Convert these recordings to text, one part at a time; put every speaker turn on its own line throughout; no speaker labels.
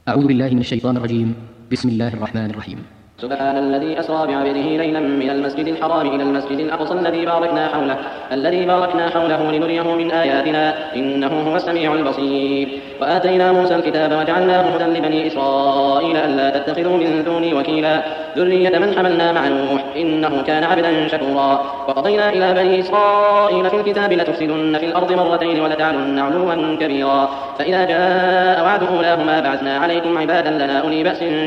أعوذ بالله من الشيطان الرجيم. بسم الله الرحمن الرحيم.
سبحان الذي أسرى بعبده ليلا من المسجد الحرام إلى المسجد الأقصى الذي باركنا حوله لنريه من آياتنا إنه هو السميع البصير. وآتينا موسى الكتاب وجعلناه هدى لبني إسرائيل ألا تتخذوا من دوني وكيلا ذرية من حملنا مع نوح إنه كان عبدا شكورا. وقضينا إلى بني إسرائيل في الكتاب لتفسدن في الأرض مرتين ولتعلن علوا كبيرا. فإذا جاء وعد أولاهما بعثنا عليكم عبادا لنا أولي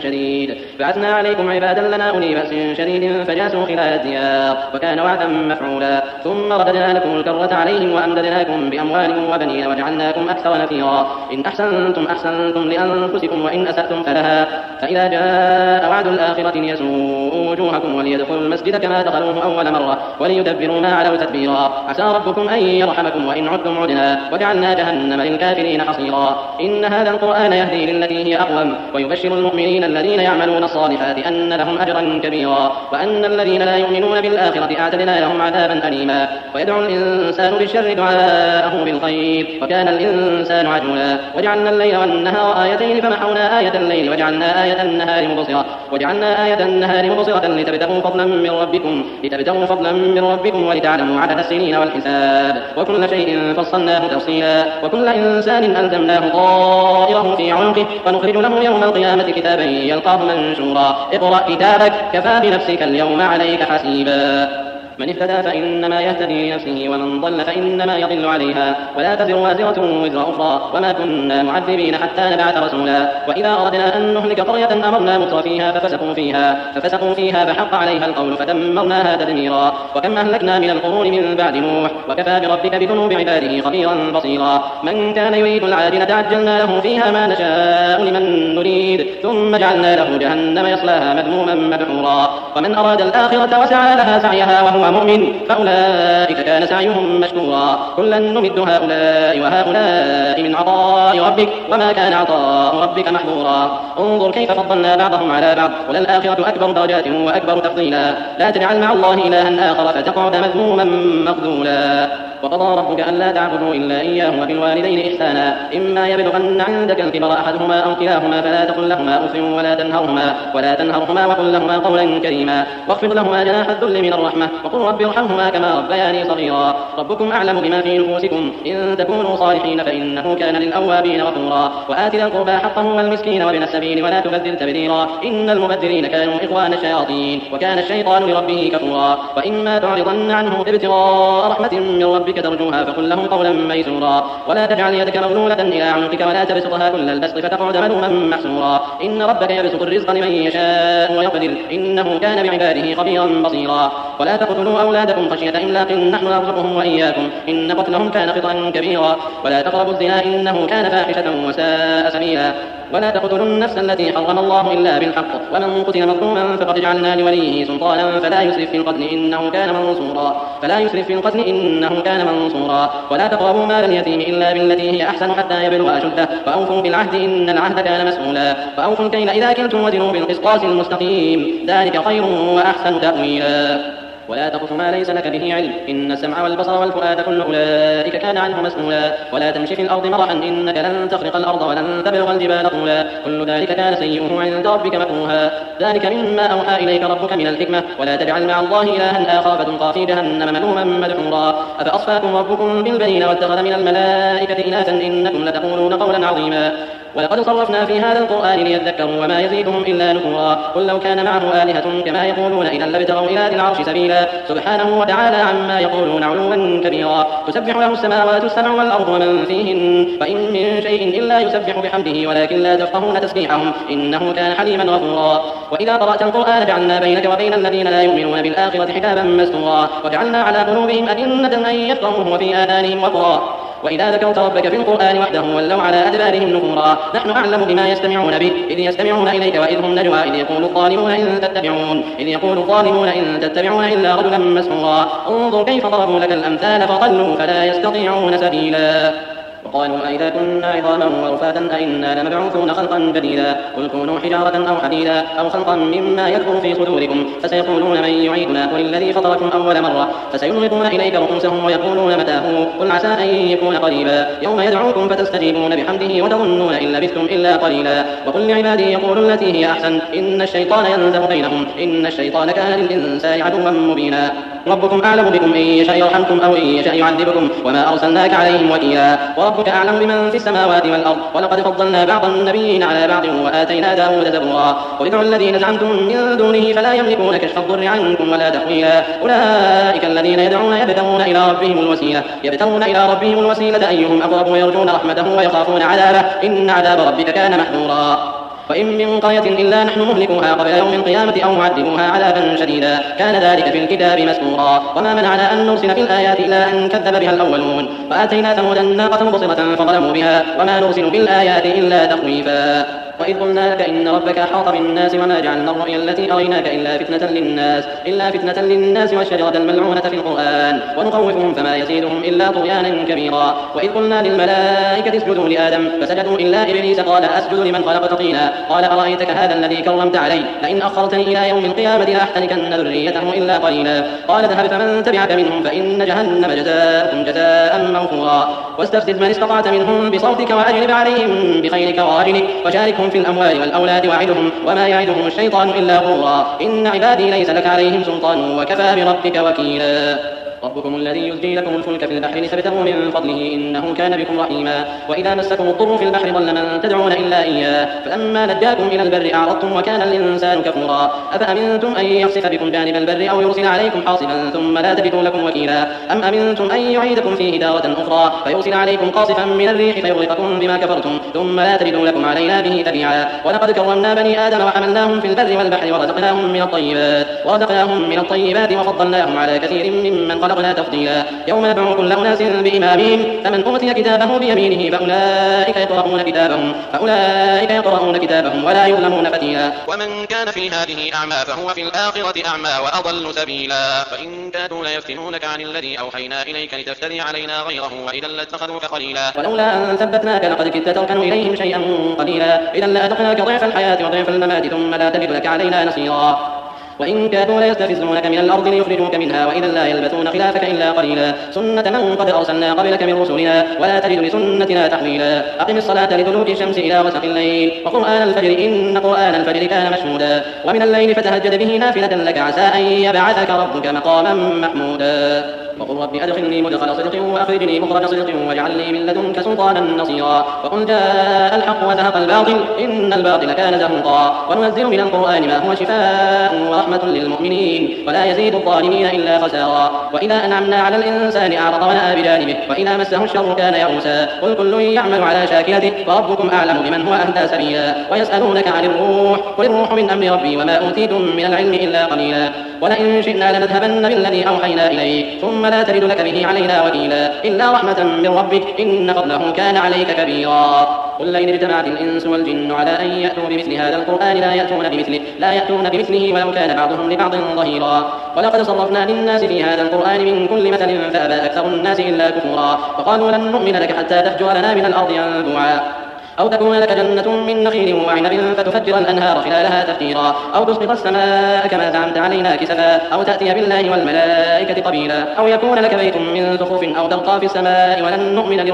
بأس شديد فجاسوا خلال الديار وكان وعدا مفعولا. ثم رددنا لكم الكرة عليهم وأمددناكم بأموال وبنين وجعلناكم أكثر نفيرا. إن أحسنتم لأنفسكم وإن أسأتم فلها. فإذا جاء وعد الآخرة ليسوءوا وجوهكم وليدخلوا المسجد كما دخلوه أول مرة وليدبروا ما علوا تدبيرا. عسى ربكم أن يرحمكم وإن عدتم عدنا وجعلنا جهنم للكافرين حصيرا. إن هذا القرآن يهدي للتي هي أقوم ويبشر المؤمنين الذين يعملون الصالحات أن لهم أجرا كبيرا وأن الذين لا يؤمنون بالآخرة أعتدنا لهم عذابا أليما. ويدعو الإنسان بالشر دعاءه بالخير وكان الإنسان عجولا. وجعلنا الليل والنهار آيتين فمحونا آية الليل وجعلنا آية النهار مبصرة لتبتغوا فضلا من ربكم ولتعلموا عدد السنين والحساب وكل شيء فصلناه تفصيلا. وكل إنسان ألزمناه طائره في عنقه ونخرج له يوم القيامة كتابا يلقاه منشورا. اقرأ كتابك كفى بنفسك اليوم عليك حسيبا. من اهتدى فإنما يهتدي لنفسه ومن ضل فإنما يضل عليها ولا تزر وازرة وزر أخرى وما كنا معذبين حتى نبعث رسولا. وإذا أردنا أن نهلك قرية أمرنا مترفيها ففسقوا فيها فحق عليها القول فدمرناها تدميرا. وكم أهلكنا من القرون من بعد نوح وكفى بربك بذنوب عباده خبيرا بصيرا. من كان يريد العاجلة عجلنا له فيها ما نشاء لمن نريد ثم جعلنا له جهنم يصلاها مذموما مدحورا. ومن أراد الآخرة وسعى لها سعيها وهو مؤمن فأولئك كان سعيهم مشكورا. كلا نمد هؤلاء وهؤلاء من عطاء ربك وما كان عطاء ربك محظورا. انظر كيف فضلنا بعضهم على بعض وللآخرة أكبر درجات وأكبر تفضيلا. لا تجعل مع الله إلها آخر فتقعد مذموما مخذولا. وقضى ربك ألا تعبدوا إلا إياه وبالوالدين إحسانا إما يبلغن عندك الكبر أحدهما أو كلاهما فلا تقل لهما أف ولا تنهرهما وقل لهما قولا كريما واخفض لهما جناح الذل من الرحمة وقل رب ارحمهما كما ربياني صغيرا. ربكم أعلم بما في نفوسكم إن تكونوا صالحين فإنه كان للأوابين غفورا. وآت ذا القربى حقه والمسكين وابن السبيل ولا تبذر تبذيرا إن المبذرين كانوا إخوان الشياطين وكان الشيطان لربه كفورا. وإما تعرضن عنه ابتغاء رحمة من ربك ترجوها فقل لهم قولا ميسورا. ولا تجعل يدك مغلولة إلى عنقك ولا تبسطها كل البسط فتقعد ملوما محسورا. إن ربك يبسط الرزق لمن يشاء ويقدر إنه كان بعباده خبيرا بصيرا. ولا تقتلوا أولادكم خشية إملاق نحن نرزقهم وإياكم إن قتلهم كان خطأ كبيرا. ولا تقربوا الزنا إنه كان فاحشة وساء سبيلا. ولا تقتلوا النفس التي حرم الله إلا بالحق ومن قتل مظلوما فقد جعلنا لوليه سلطانا فلا يسرف في القتل إنه كان منصورا. ولا تقربوا مال اليتيم إلا بالتي هي أحسن حتى يبلغ أشده وأوفوا بالعهد إن العهد كان مسؤولا. وأوفوا الكيل إذا كلتم وزنوا بالقسطاس المستقيم ذلك خير وأحسن تأويلا. ولا تقف ما ليس لك به علم إن السمع والبصر والفؤاد كل أولئك كان عنه مسؤولا. ولا تمشي في الأرض مرحا إنك لن تخرق الأرض ولن تبلغ الجبال طولا كل ذلك كان سيئه عند ربك مكروها. ذلك مما أوحى إليك ربك من الحكمة. ولا تجعل مع الله إلها آخر فتلقى في جهنم ملوما مدحورا. أفأصفاكم ربكم بالبنين واتخذ من الملائكة إناثا إنكم لتقولون قولا عظيما. ولقد صرفنا في هذا القرآن ليذكروا وما يزيدهم إلا نفورا. قل لو كان معه آلهة كما يقولون إذا لابتغوا إلى ذي العرش سبيلا. سبحانه وتعالى عما يقولون علوا كبيرا. تسبح له السماوات السبع والأرض ومن فيهن وإن من شيء إلا يسبح بحمده ولكن لا تفقهون تسبيحهم إنه كان حليما غفورا. وإذا قرأت القرآن جعلنا بينك وبين الذين لا يؤمنون بالآخرة حجابا مستورا وجعلنا على قلوبهم أكنة أن يفقهوه وفي آذانهم وقرا. وإذا ذكرت ربك في القرآن وحده ولوا على أدبارهم نفورا. نحن أعلم بما يستمعون به إذ يستمعون إليك وإذ هم نجوى إذ يقول الظالمون إن تتبعون إلا رجلا مسحورا. انظر كيف ضربوا لك الأمثال فضلوا فلا يستطيعون سبيلا. وقالوا أئذا كنا عظاما ورفاتا أئنا لمبعوثون خلقا جديدا قل كونوا حجارة أو حديدا أو خلقا مما يكبر في صدوركم فسيقولون من يعيدنا قل الذي فطركم أول مرة فسينغضون إليك رؤوسهم ويقولون متى هو قل عسى أن يكون قريبا يوم يدعوكم فتستجيبون بحمده وتظنون إن لبثتم إلا قليلا وقل لعبادي يقولوا التي هي أحسن إن الشيطان ينزغ بينهم إن الشيطان كان للإنسان عدوا مبينا ربكم أعلم بكم إن يشاء يرحمكم أو إن يشاء يعذبكم وما أرسلناك عليهم وكيلا وربك أعلم بمن في السماوات والأرض ولقد فضلنا بعض النبيين على بعض وآتينا داود زبورا وادعوا الذين زعمتم من دونه فلا يملكون كشف الضر عنكم ولا تحويلا أولئك الذين يدعون يبتغون إلى ربهم الوسيلة أيهم أقرب ويرجون رحمته ويخافون عذابه إن عذاب ربك كان محذورا وإن من قرية إلا نحن مهلكوها قبل يوم القيامة أو معذبوها عذابا شديدا كان ذلك في الكتاب مسطورا وما منعنا أن نرسل في الآيات إلا أن كذب بها الأولون وآتينا ثمود الناقة مبصرة فظلموا بها وما نرسل بالآيات إلا تخويفا وإذ قلنا لك إن ربك أحاط بالناس وما جعلنا الرؤيا التي أريناك إلا فتنة للناس والشجرة الملعونة في القرآن ونخوفهم فما يزيدهم إلا طغيانا كبيرا وإذ قلنا للملائكة اسجدوا لآدم فسجدوا إلا إبليس قال أسجد لمن خلقت طينا قال أرأيتك هذا الذي كرمت علي لئن أخرتني إلى يوم القيامة لأحتركن ذريته إلا قليلا قال اذهب فمن تبعك منهم فإن جهنم جزاؤكم جزاء موفورا واستفزز من استطعت منهم بصوتك وأجلب عليهم بخيلك ورجلك وشاركهم في الأموال والأولاد وعدهم وما يعدهم الشيطان إلا غرورا إن عبادي ليس لك عليهم سلطان وكفى بربك وكيلا ربكم الذي يزجي لكم الفلك في البحر لتبتغوا من فضله إنه كان بكم رحيما وإذا مسكم الضر في البحر ضل من تدعون إلا إياه فلما نجاكم إلى البر أعرضتم وكان الإنسان كفورا أفأمنتم أن يخسف بكم جانب البر أو يرسل عليكم حاصبا ثم لا تجدوا لكم وكيلا أم أمنتم أن يعيدكم فيه تارة أخرى فيرسل عليكم قاصفا من الريح فيغرقكم بما كفرتم ثم لا تجدوا لكم علينا به تبيعا ولقد كرمنا بني آدم وحملناهم في البر والبحر ورزقناهم من الطيبات وفضلناهم على كثير ممن خلقنا تفضيلا يوم ندعو كل أناس بإمامهم فمن أوتي كتابه بيمينه فأولئك يقرؤون كتابهم ولا يظلمون فتيلا
ومن كان في هذه أعمى فهو في الآخرة أعمى وأضل سبيلا فإن كادوا ليفتنونك عن الذي أوحينا إليك لتفتري علينا غيره وإذا لاتخذوك خليلا
ولولا أن ثبتناك لقد كدت تركن إليهم شيئا قليلا إذا لأذقناك ضعف الحياة وضعف الممات ثم لا تجد لك علينا نصيرا وإن كادوا ليستفزونك من الأرض ليخرجوك منها وإذا لا يلبثون خلافك إلا قليلا سنة من قد أرسلنا قبلك من رسلنا ولا تجد لسنتنا تحويلا أقم الصلاة لدلوك الشمس إلى غسق الليل وقرآن الفجر إن قرآن الفجر كان مشهودا ومن الليل فتهجد به نافلة لك عسى أن يبعثك ربك مقاما محمودا وقل رب أدخلني مدخل صدق وأخرجني مخرج صدق واجعل لي من لدنك سلطانا نصيرا وقل جاء الحق وزهق الباطل إن الباطل كان زهوقا وننزل من القرآن ما هو شفاء ورحمة للمؤمنين ولا يزيد الظالمين إلا خسارا وإذا أنعمنا على الإنسان أعرض ونأى بجانبه وإذا مسه الشر كان يئوسا قل كل يعمل على شاكلته فربكم أعلم بمن هو أهدى سبيلا ويسألونك عن الروح قل الروح من أمر ربي وما أوتيتم من العلم إلا قليلا ولئن شئنا لنذهبن بالذي أوحينا إليك ثم لا تجد لك به علينا وكيلا إلا رحمة من ربك إن فضله كان عليك كبيرا قل لئن اجتمعت الإنس والجن على أن يأتوا بمثل هذا القرآن لا يأتون بمثله ولو كان بعضهم لبعض ظهيرا ولقد صرفنا للناس في هذا القرآن من كل مثل فأبى أكثر الناس إلا كفورا وقالوا لن نؤمن لك حتى تفجر لنا من الأرض ينبوعا أو تكون لك جنة من نخيل وعنب فتفجر الأنهار خلالها تفجيرا أو تسقط السماء كما زعمت علينا كسفا أو تأتي بالله والملائكة قبيلا أو يكون لك بيت من زخرف أو ترقى في السماء ولن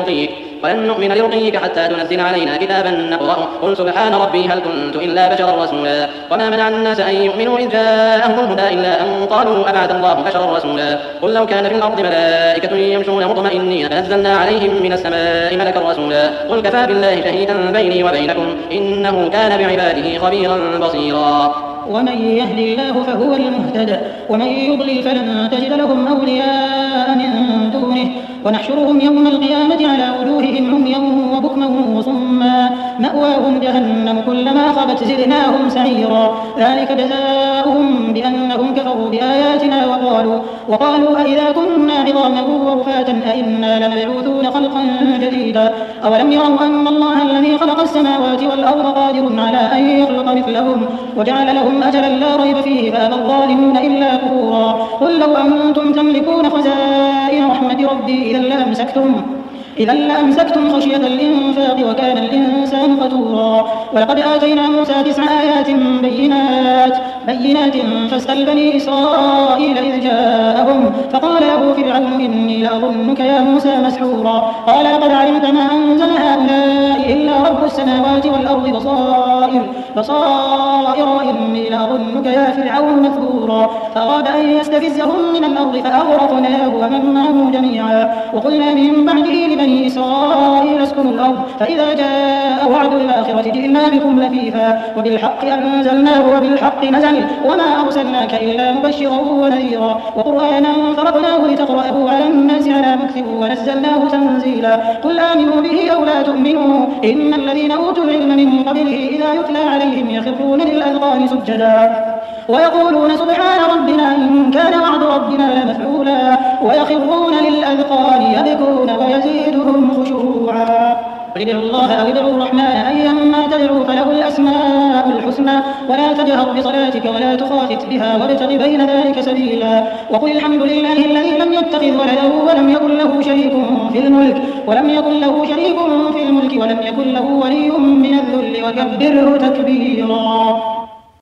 نؤمن لرقيك حتى تنزل علينا كتابا نقرأه قل سبحان ربي هل كنت إلا بشرا رسولا وما منع الناس أن يؤمنوا إذ جاءهم الهدى إلا أن قالوا أبعث الله بشرا رسولا قل لو كان في الأرض ملائكة يمشون مطمئنين لنزلنا عليهم من السماء ملكا رسولا قل كفى بالله شهيدا بيني وبينكم إنه كان بعباده خبيرا بصيرا
ومن يهد الله فهو المهتد ومن يضلل فلن تجد لهم أولياء من دونه ونحشرهم يوم القيامة على وجوههم عميا وبكما وصما مأواهم جهنم كلما خبت زدناهم سعيرا ذلك جزاؤهم بأنهم كفروا بآياتنا وقالوا أئذا كنا عظاما ورفاتا أئنا لمبعوثون خلقا جديدا أولم يروا أن الله الذي خلق السماوات والأرض قادر على أن يخلق مثلهم وجعل لهم أجلا لا ريب فيه فأبى الظالمون إلا كفورا قل لو أنتم تملكون خزائن رحمة ربي إذا لأمسكتم إذا لأمسكتم خشية الإنفاق وكان الإنسان قتورا. ولقد آتينا موسى 9 آيات بينات فاسأل بني إسرائيل إذ جاءهم فقال له فرعون إني لأظنك يا موسى مسحورا. قال لقد علمت ما أنزل هؤلاء إلا رب السماوات والأرض بصائر وإني لأظنك يا فرعون مثبورا. فأراد أن يستفزهم من الأرض فأغرقناه ومن معه جميعا. وقلنا من بعده لبني إسرائيل اسكنوا الأرض فإذا جاء وعد الآخرة جئنا بكم لفيفا وبالحق أنزلناه وبالحق نزل وما أرسلناك إلا مبشرا ونذيرا وقرآنا فرقناه لتقرأه على الناس على مكث ونزلناه تنزيلا. قل آمنوا به أو لا تؤمنوا إن الذين أوتوا العلم من قبله إذا يتلى عليهم يخرون للأذقان سجدا ويقولون سبحان ربنا إن كان وعد ربنا لمفعولا ويخرون للأذقان يبكون ويزيدهم خشوعا. قل ادعوا الله أو ادعوا الرحمن أيما تدعوا فله الأسماء الحسنى ولا تجهر بصلاتك ولا تخافت بها وابتغ بين ذلك سبيلا. وقل الحمد لله الذي لم يتخذ ولدا ولم يكن له شريك في الملك ولم يكن له ولي من الذل وكبره تكبيرا.